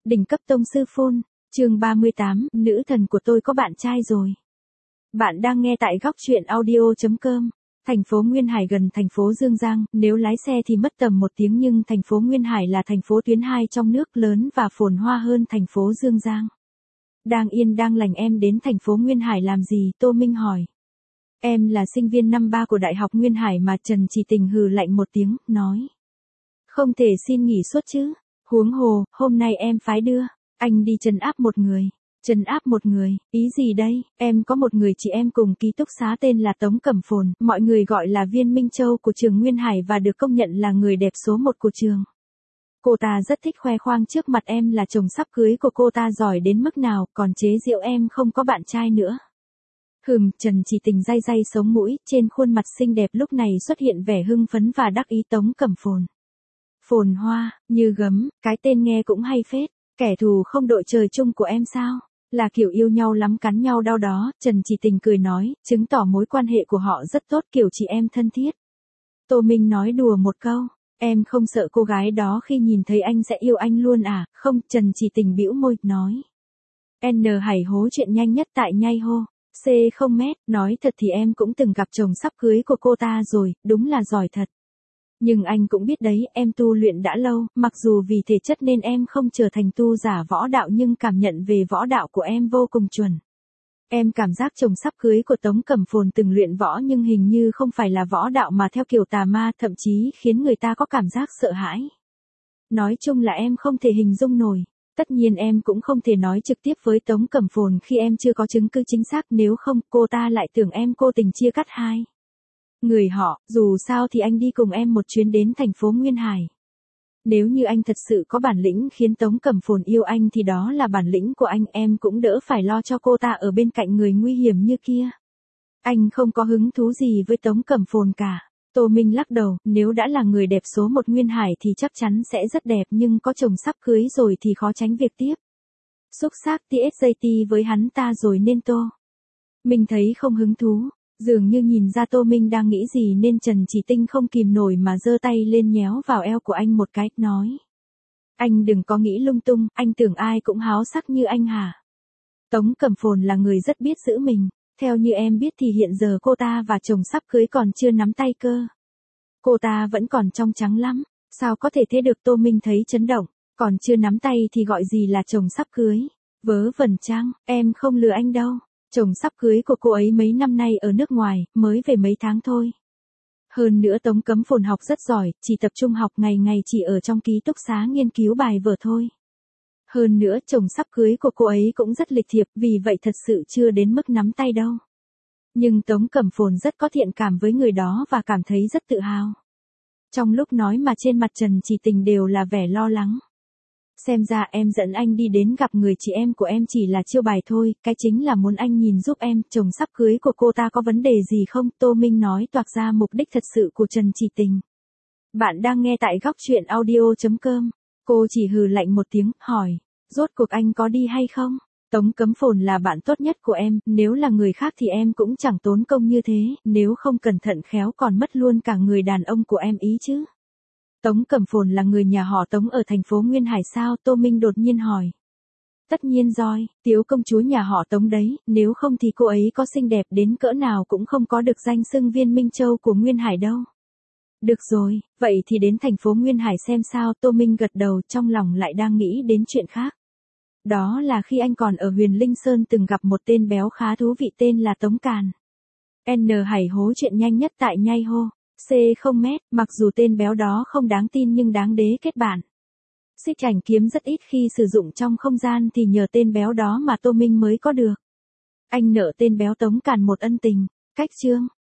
Đỉnh cấp tông sư phôn, chương 38, nữ thần của tôi có bạn trai rồi. Bạn đang nghe tại góc truyện audio.com. Thành phố Nguyên Hải gần thành phố Dương Giang, nếu lái xe thì mất tầm 1 tiếng nhưng thành phố Nguyên Hải là thành phố tuyến 2 trong nước lớn và phồn hoa hơn thành phố Dương Giang. Đang yên đang lành em đến thành phố Nguyên Hải làm gì? Tô Minh hỏi. Em là sinh viên năm 3 của Đại học Nguyên Hải mà. Trần Chỉ Tình hừ lạnh một tiếng, nói. Không thể xin nghỉ suốt chứ. Huống hồ, hôm nay em phái đưa anh đi trấn áp một người. Trấn áp một người, ý gì đây? Em có một người chị em cùng ký túc xá tên là Tống Cẩm Phồn, mọi người gọi là Viên Minh Châu của trường Nguyên Hải và được công nhận là người đẹp số 1 của trường. Cô ta rất thích khoe khoang trước mặt em là chồng sắp cưới của cô ta giỏi đến mức nào, còn chế giễu em không có bạn trai nữa. Trần Chỉ Tình day day sống mũi, trên khuôn mặt xinh đẹp lúc này xuất hiện vẻ hưng phấn và đắc ý. Tống Cẩm Phồn. Phồn hoa, như gấm, cái tên nghe cũng hay phết. Kẻ thù không đội trời chung của em sao? Là kiểu yêu nhau lắm cắn nhau đau đó. Trần Chỉ Tình cười nói, chứng tỏ mối quan hệ của họ rất tốt, kiểu chị em thân thiết. Tô Minh nói đùa một câu, em không sợ cô gái đó khi nhìn thấy anh sẽ yêu anh luôn à? Không, Trần Chỉ Tình bĩu môi, nói. N Hải hố chuyện nhanh nhất tại nhai hô. C không mét, nói thật thì em cũng từng gặp chồng sắp cưới của cô ta rồi, đúng là giỏi thật. Nhưng anh cũng biết đấy, em tu luyện đã lâu, mặc dù vì thể chất nên em không trở thành tu giả võ đạo nhưng cảm nhận về võ đạo của em vô cùng chuẩn. Em cảm giác chồng sắp cưới của Tống Cẩm Phồn từng luyện võ nhưng hình như không phải là võ đạo mà theo kiểu tà ma, thậm chí khiến người ta có cảm giác sợ hãi. Nói chung là em không thể hình dung nổi. Tất nhiên em cũng không thể nói trực tiếp với Tống Cẩm Phồn khi em chưa có chứng cứ chính xác, nếu không cô ta lại tưởng em cố tình chia cắt hai người họ. Dù sao thì anh đi cùng em một chuyến đến thành phố Nguyên Hải. Nếu như anh thật sự có bản lĩnh khiến Tống Cẩm Phồn yêu anh thì đó là bản lĩnh của anh, em cũng đỡ phải lo cho cô ta ở bên cạnh người nguy hiểm như kia. Anh không có hứng thú gì với Tống Cẩm Phồn cả. Tô Minh lắc đầu, nếu đã là người đẹp số 1 Nguyên Hải thì chắc chắn sẽ rất đẹp, nhưng có chồng sắp cưới rồi thì khó tránh việc tiếp xúc xác TSJT với hắn ta rồi nên Tô Minh thấy không hứng thú. Dường như nhìn ra Tô Minh đang nghĩ gì nên Trần Chỉ Tình không kìm nổi mà giơ tay lên nhéo vào eo của anh một cái, nói. Anh đừng có nghĩ lung tung, anh tưởng ai cũng háo sắc như anh hả? Tống Cẩm Phồn là người rất biết giữ mình. Theo như em biết thì hiện giờ cô ta và chồng sắp cưới còn chưa nắm tay cơ. Cô ta vẫn còn trong trắng lắm. Sao có thể thế được? Tô Minh thấy chấn động. Còn chưa nắm tay thì gọi gì là chồng sắp cưới? Vớ vẩn chăng? Em không lừa anh đâu. Chồng sắp cưới của cô ấy mấy năm nay ở nước ngoài, mới về mấy tháng thôi. Hơn nữa Tống Cẩm Phồn học rất giỏi, chỉ tập trung học, ngày ngày chỉ ở trong ký túc xá nghiên cứu bài vở thôi. Hơn nữa chồng sắp cưới của cô ấy cũng rất lịch thiệp, vì vậy thật sự chưa đến mức nắm tay đâu. Nhưng Tống Cẩm Phồn rất có thiện cảm với người đó và cảm thấy rất tự hào. Trong lúc nói mà trên mặt Trần Chỉ Tình đều là vẻ lo lắng. Xem ra em dẫn anh đi đến gặp người chị em của em chỉ là chiêu bài thôi, cái chính là muốn anh nhìn giúp em, chồng sắp cưới của cô ta có vấn đề gì không? Tô Minh nói toạc ra mục đích thật sự của Trần Chỉ Tình. Bạn đang nghe tại góc truyện audio.com. Cô chỉ hừ lạnh một tiếng, hỏi. Rốt cuộc anh có đi hay không? Tống Cẩm Phồn là bạn tốt nhất của em, nếu là người khác thì em cũng chẳng tốn công như thế, nếu không cẩn thận khéo còn mất luôn cả người đàn ông của em ý chứ. Tống Cẩm Phồn là người nhà họ Tống ở thành phố Nguyên Hải sao? Tô Minh đột nhiên hỏi. Tất nhiên rồi, tiểu công chúa nhà họ Tống đấy, nếu không thì cô ấy có xinh đẹp đến cỡ nào cũng không có được danh xưng Viên Minh Châu của Nguyên Hải đâu. Được rồi, vậy thì đến thành phố Nguyên Hải xem sao? Tô Minh gật đầu, trong lòng lại đang nghĩ đến chuyện khác. Đó là khi anh còn ở Huyền Linh Sơn từng gặp một tên béo khá thú vị tên là Tống Càn. N Hải hố chuyện nhanh nhất tại nhai hô. C không mét, mặc dù tên béo đó không đáng tin nhưng đáng đế kết bạn. Xích ảnh kiếm rất ít khi sử dụng trong không gian thì nhờ tên béo đó mà Tô Minh mới có được. Anh nợ tên béo Tống Càn một ân tình. Cách chương.